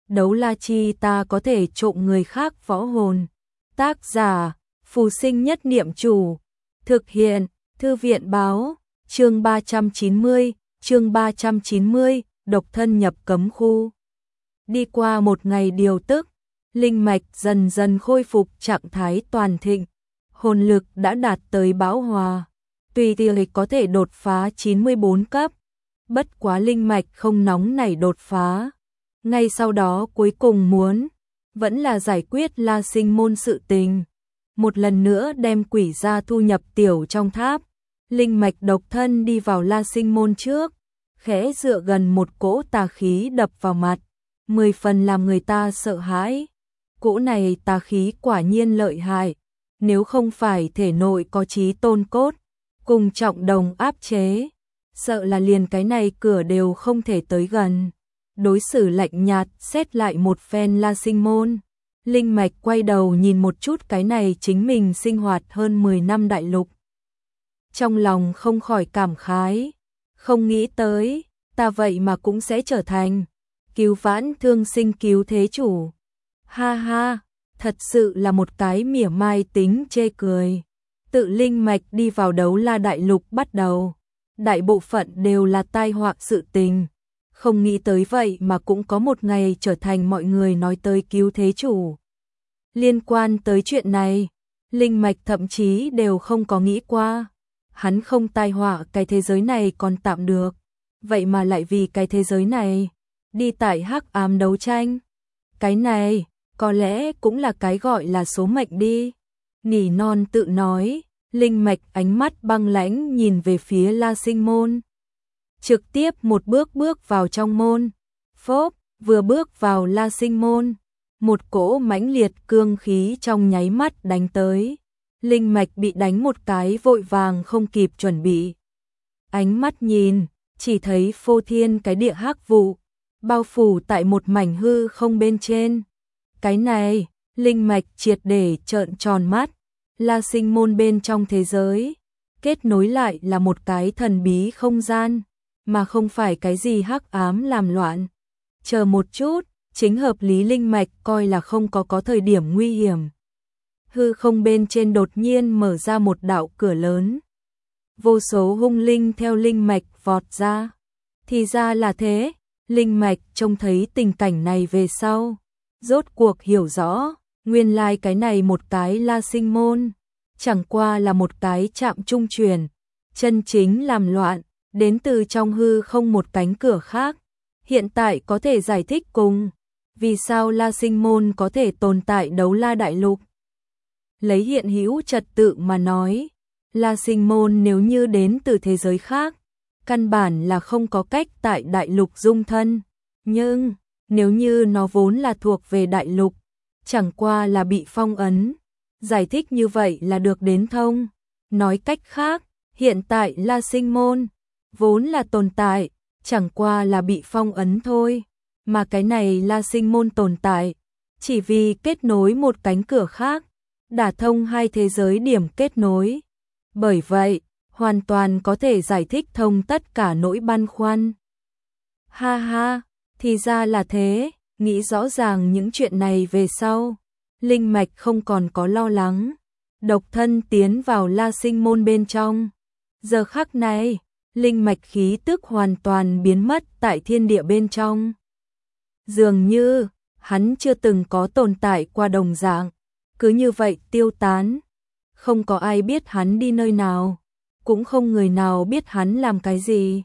đấu la chi ta có thể trộm người khác võ hồn. Tác giả, Phù Sinh Nhất Niệm Chủ. Thực hiện, Thư viện báo, chương 390, độc thân nhập cấm khu. Đi qua một ngày điều tức, linh mạch dần dần khôi phục trạng thái toàn thịnh, hồn lực đã đạt tới bão hòa, tùy tiện có thể đột phá 94 cấp, bất quá linh mạch không nóng nảy đột phá. Ngay sau đó cuối cùng muốn, vẫn là giải quyết La Sinh Môn sự tình. Một lần nữa đem quỷ gia thu nhập tiểu trong tháp, linh mạch độc thân đi vào La Sinh Môn trước, khẽ dựa gần một cỗ tà khí đập vào mặt, 10 phần làm người ta sợ hãi. Cỗ này tà khí quả nhiên lợi hại, nếu không phải thể nội có chí tôn cốt, cùng trọng đồng áp chế, sợ là liền cái này cửa đều không thể tới gần. Đối xử lạnh nhạt xét lại một phen La Sinh Môn, linh mạch quay đầu nhìn một chút cái này chính mình sinh hoạt hơn 10 năm đại lục. Trong lòng không khỏi cảm khái, không nghĩ tới, ta vậy mà cũng sẽ trở thành cứu vãn thương sinh cứu thế chủ. Ha ha, thật sự là một cái mỉa mai tính chê cười. Tự linh mạch đi vào đấu la đại lục bắt đầu, đại bộ phận đều là tai họa sự tình. Không nghĩ tới vậy mà cũng có một ngày trở thành mọi người nói tới cứu thế chủ. Liên quan tới chuyện này, linh mạch thậm chí đều không có nghĩ qua. Hắn không tai họa cái thế giới này còn tạm được, vậy mà lại vì cái thế giới này đi tại hắc ám đấu tranh. Cái này có lẽ cũng là cái gọi là số mệnh đi. Nỉ non tự nói, linh mạch ánh mắt băng lãnh nhìn về phía La Sinh Môn. Trực tiếp một bước bước vào trong môn. Phốp, vừa bước vào La Sinh Môn, một cỗ mãnh liệt cương khí trong nháy mắt đánh tới. Linh mạch bị đánh một cái vội vàng không kịp chuẩn bị. Ánh mắt nhìn, chỉ thấy phô thiên cái địa hắc vụ, bao phủ tại một mảnh hư không bên trên. Cái này, linh mạch triệt để trợn tròn mắt. La Sinh Môn bên trong thế giới, kết nối lại là một cái thần bí không gian, mà không phải cái gì hắc ám làm loạn. Chờ một chút, chính hợp lý linh mạch coi là không có thời điểm nguy hiểm. Hư không bên trên đột nhiên mở ra một đạo cửa lớn. Vô số hung linh theo linh mạch vọt ra. Thì ra là thế, linh mạch trông thấy tình cảnh này về sau, rốt cuộc hiểu rõ, nguyên lai cái này một cái La Sinh Môn, chẳng qua là một cái trạm trung chuyển, chân chính làm loạn, đến từ trong hư không một cánh cửa khác. Hiện tại có thể giải thích cùng, vì sao La Sinh Môn có thể tồn tại đấu la đại lục. Lấy hiện hữu trật tự mà nói, La Sinh Môn nếu như đến từ thế giới khác, căn bản là không có cách tại đại lục dung thân. Nhưng, nếu như nó vốn là thuộc về đại lục, chẳng qua là bị phong ấn, giải thích như vậy là được đến thông. Nói cách khác, hiện tại La Sinh Môn vốn là tồn tại, chẳng qua là bị phong ấn thôi. Mà cái này La Sinh Môn tồn tại, chỉ vì kết nối một cánh cửa khác, đả thông hai thế giới điểm kết nối. Bởi vậy, hoàn toàn có thể giải thích thông tất cả nỗi băn khoăn. Ha ha, thì ra là thế, nghĩ rõ ràng những chuyện này về sau, linh mạch không còn có lo lắng, độc thân tiến vào La Sinh Môn bên trong. Giờ khắc này, linh mạch khí tức hoàn toàn biến mất tại thiên địa bên trong. Dường như, hắn chưa từng có tồn tại qua đồng dạng, cứ như vậy tiêu tán. Không có ai biết hắn đi nơi nào, cũng không người nào biết hắn làm cái gì.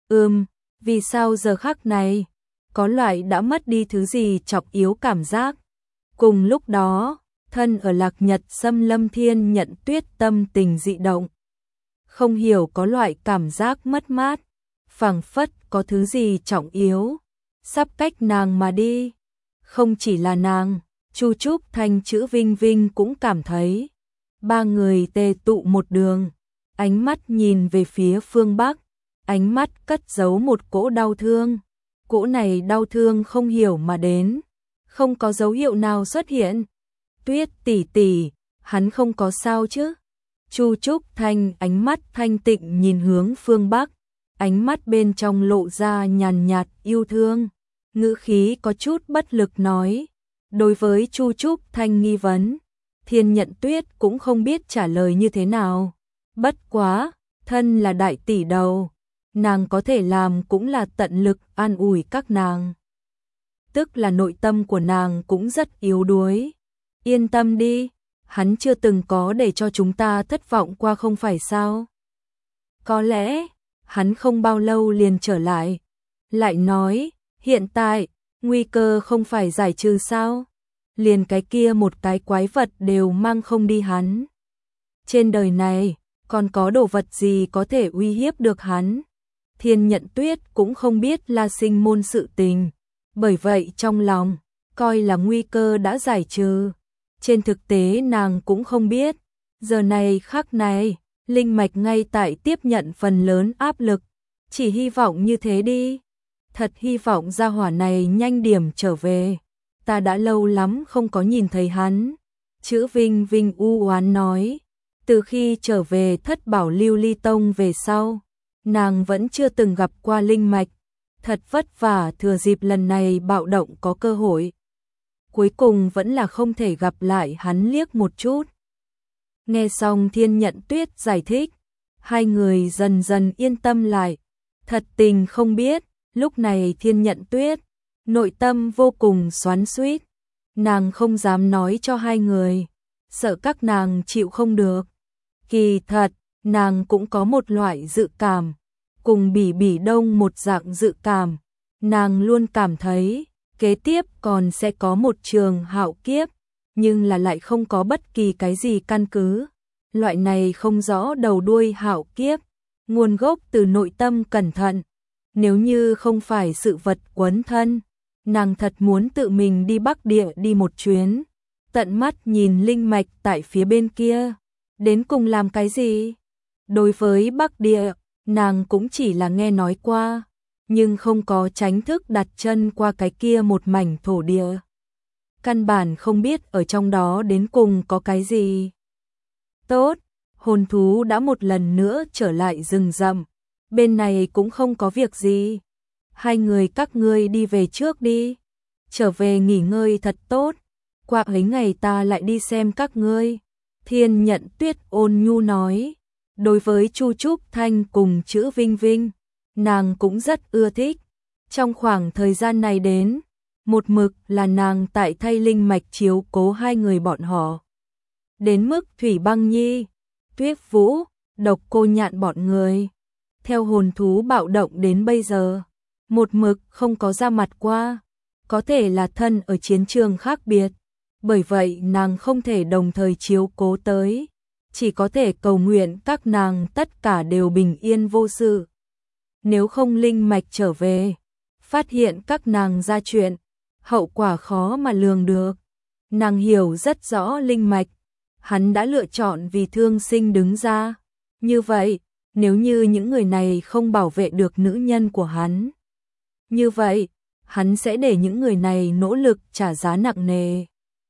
Vì sao giờ khắc này, có loại đã mất đi thứ gì trọng yếu cảm giác. Cùng lúc đó, thân ở Lạc Nhật Xâm Lâm Thiên Nhận Tuyết tâm tình dị động. Không hiểu có loại cảm giác mất mát, phảng phất có thứ gì trọng yếu sắp cách nàng mà đi. Không chỉ là nàng, Chu Trúc Thanh Chữ Vinh Vinh cũng cảm thấy. Ba người tề tụ một đường, ánh mắt nhìn về phía phương Bắc, ánh mắt cất giấu một cỗ đau thương. Cỗ này đau thương không hiểu mà đến, không có dấu hiệu nào xuất hiện. Tuyết tỷ tỷ, hắn không có sao chứ? Chu Trúc Thanh ánh mắt thanh tịnh nhìn hướng phương Bắc, ánh mắt bên trong lộ ra nhàn nhạt yêu thương. ngữ khí có chút bất lực nói. Đối với Chu Trúc Thanh nghi vấn, Thiên Nhận Tuyết cũng không biết trả lời như thế nào. Bất quá, thân là đại tỷ đầu, nàng có thể làm cũng là tận lực an ủi các nàng. Tức là nội tâm của nàng cũng rất yếu đuối. Yên tâm đi, hắn chưa từng có để cho chúng ta thất vọng qua không phải sao? Có lẽ, hắn không bao lâu liền trở lại. Lại nói, hiện tại, nguy cơ không phải giải trừ sao? Liền cái kia một cái quái vật đều mang không đi hắn. Trên đời này, còn có đồ vật gì có thể uy hiếp được hắn? Thiên Nhận Tuyết cũng không biết La Sinh môn sự tình, bởi vậy trong lòng, coi là nguy cơ đã giải trừ. Trên thực tế nàng cũng không biết, giờ này khắc này, linh mạch ngay tại tiếp nhận phần lớn áp lực, chỉ hy vọng như thế đi. Thật hy vọng gia hỏa này nhanh điểm trở về, ta đã lâu lắm không có nhìn thấy hắn. Chữ Vinh Vinh u oán nói, từ khi trở về Thất Bảo Lưu Ly Tông về sau, nàng vẫn chưa từng gặp qua linh mạch, thật vất vả thừa dịp lần này bạo động có cơ hội. Cuối cùng vẫn là không thể gặp lại hắn liếc một chút. Nghe xong Thiên Nhận Tuyết giải thích, hai người dần dần yên tâm lại. Thật tình không biết, lúc này Thiên Nhận Tuyết, nội tâm vô cùng xoắn xuýt. Nàng không dám nói cho hai người, sợ các nàng chịu không được. Kỳ thật, nàng cũng có một loại dự cảm, cùng Bỉ Bỉ Đông một dạng dự cảm. Nàng luôn cảm thấy, kế tiếp còn sẽ có một trường hạo kiếp, nhưng là lại không có bất kỳ cái gì căn cứ. Loại này không rõ đầu đuôi hạo kiếp, nguồn gốc từ nội tâm cẩn thận. Nếu như không phải sự vật quấn thân, nàng thật muốn tự mình đi Bắc Địa đi một chuyến, tận mắt nhìn linh mạch tại phía bên kia. Đến cùng làm cái gì? Đối với Bắc Địa, nàng cũng chỉ là nghe nói qua, nhưng không có chính thức đặt chân qua cái kia một mảnh thổ địa. Căn bản không biết ở trong đó đến cùng có cái gì. Tốt, hồn thú đã một lần nữa trở lại rừng rậm, bên này cũng không có việc gì. Hai người các ngươi đi về trước đi, trở về nghỉ ngơi thật tốt, qua mấy ngày ta lại đi xem các ngươi. Thiên Nhận Tuyết ôn nhu nói, đối với Chu Trúc Thanh cùng chữ Vinh Vinh, nàng cũng rất ưa thích. Trong khoảng thời gian này đến, một mực là nàng tại thay linh mạch chiếu cố hai người bọn họ. Đến mức Thủy Băng Nhi, Tuyết Vũ, Độc Cô Nhạn bọn người, theo hồn thú bạo động đến bây giờ, một mực không có ra mặt qua, có thể là thân ở chiến trường khác biệt, bởi vậy nàng không thể đồng thời chiếu cố tới, chỉ có thể cầu nguyện các nàng tất cả đều bình yên vô sự. Nếu không linh mạch trở về, phát hiện các nàng ra chuyện, hậu quả khó mà lường được. Nàng hiểu rất rõ linh mạch, hắn đã lựa chọn vì thương sinh đứng ra. Như vậy, nếu như những người này không bảo vệ được nữ nhân của hắn, như vậy, hắn sẽ để những người này nỗ lực trả giá nặng nề.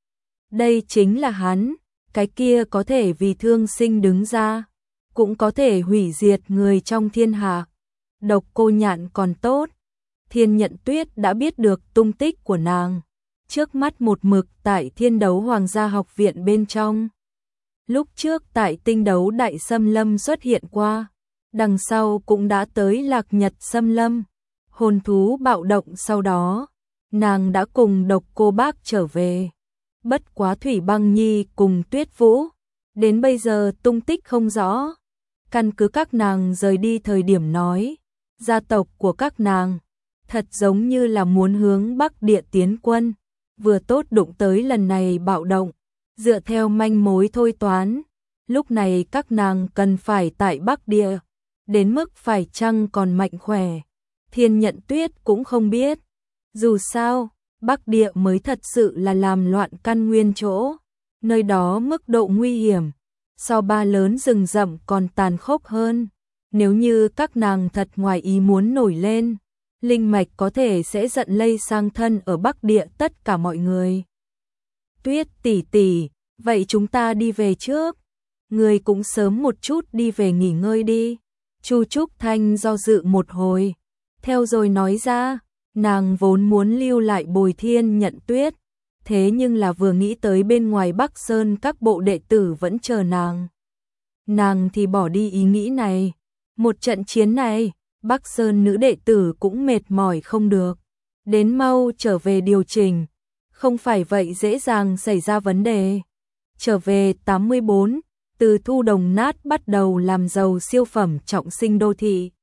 Đây chính là hắn, cái kia có thể vì thương sinh đứng ra, cũng có thể hủy diệt người trong thiên hạ. Độc Cô Nhạn còn tốt, Thiên Nhận Tuyết đã biết được tung tích của nàng, trước mắt một mực tại Thiên Đấu Hoàng gia học viện bên trong. Lúc trước tại Tinh Đấu Đại Xâm Lâm xuất hiện qua, đằng sau cũng đã tới Lạc Nhật Xâm Lâm. Hồn thú bạo động sau đó, nàng đã cùng Độc Cô Bác trở về. Bất quá Thủy Băng Nhi cùng Tuyết Vũ, đến bây giờ tung tích không rõ. Căn cứ các nàng rời đi thời điểm nói, gia tộc của các nàng thật giống như là muốn hướng Bắc Địa tiến quân, vừa tốt đụng tới lần này bạo động, dựa theo manh mối thôi toán, lúc này các nàng cần phải tại Bắc Địa, đến mức phải chăng còn mạnh khỏe, Thiên Nhận Tuyết cũng không biết. Dù sao, Bắc Địa mới thật sự là làm loạn căn nguyên chỗ, nơi đó mức độ nguy hiểm, so ba lớn rừng rậm còn tàn khốc hơn. Nếu như các nàng thật ngoài ý muốn nổi lên, linh mạch có thể sẽ giận lây sang thân ở Bắc Địa tất cả mọi người. Tuyết tỷ tỷ, vậy chúng ta đi về trước. Người cũng sớm một chút đi về nghỉ ngơi đi. Chu Trúc Thanh do dự một hồi, theo rồi nói ra, Nàng vốn muốn lưu lại Bồi Thiên Nhận Tuyết, thế nhưng là vừa nghĩ tới bên ngoài Bắc Sơn các bộ đệ tử vẫn chờ nàng thì bỏ đi ý nghĩ này. Một trận chiến này, Bắc Sơn nữ đệ tử cũng mệt mỏi không được, đến mau trở về điều chỉnh, không phải vậy dễ dàng xảy ra vấn đề. Trở về 84, từ Thu Đồng Nát bắt đầu làm giàu siêu phẩm trọng sinh đô thị.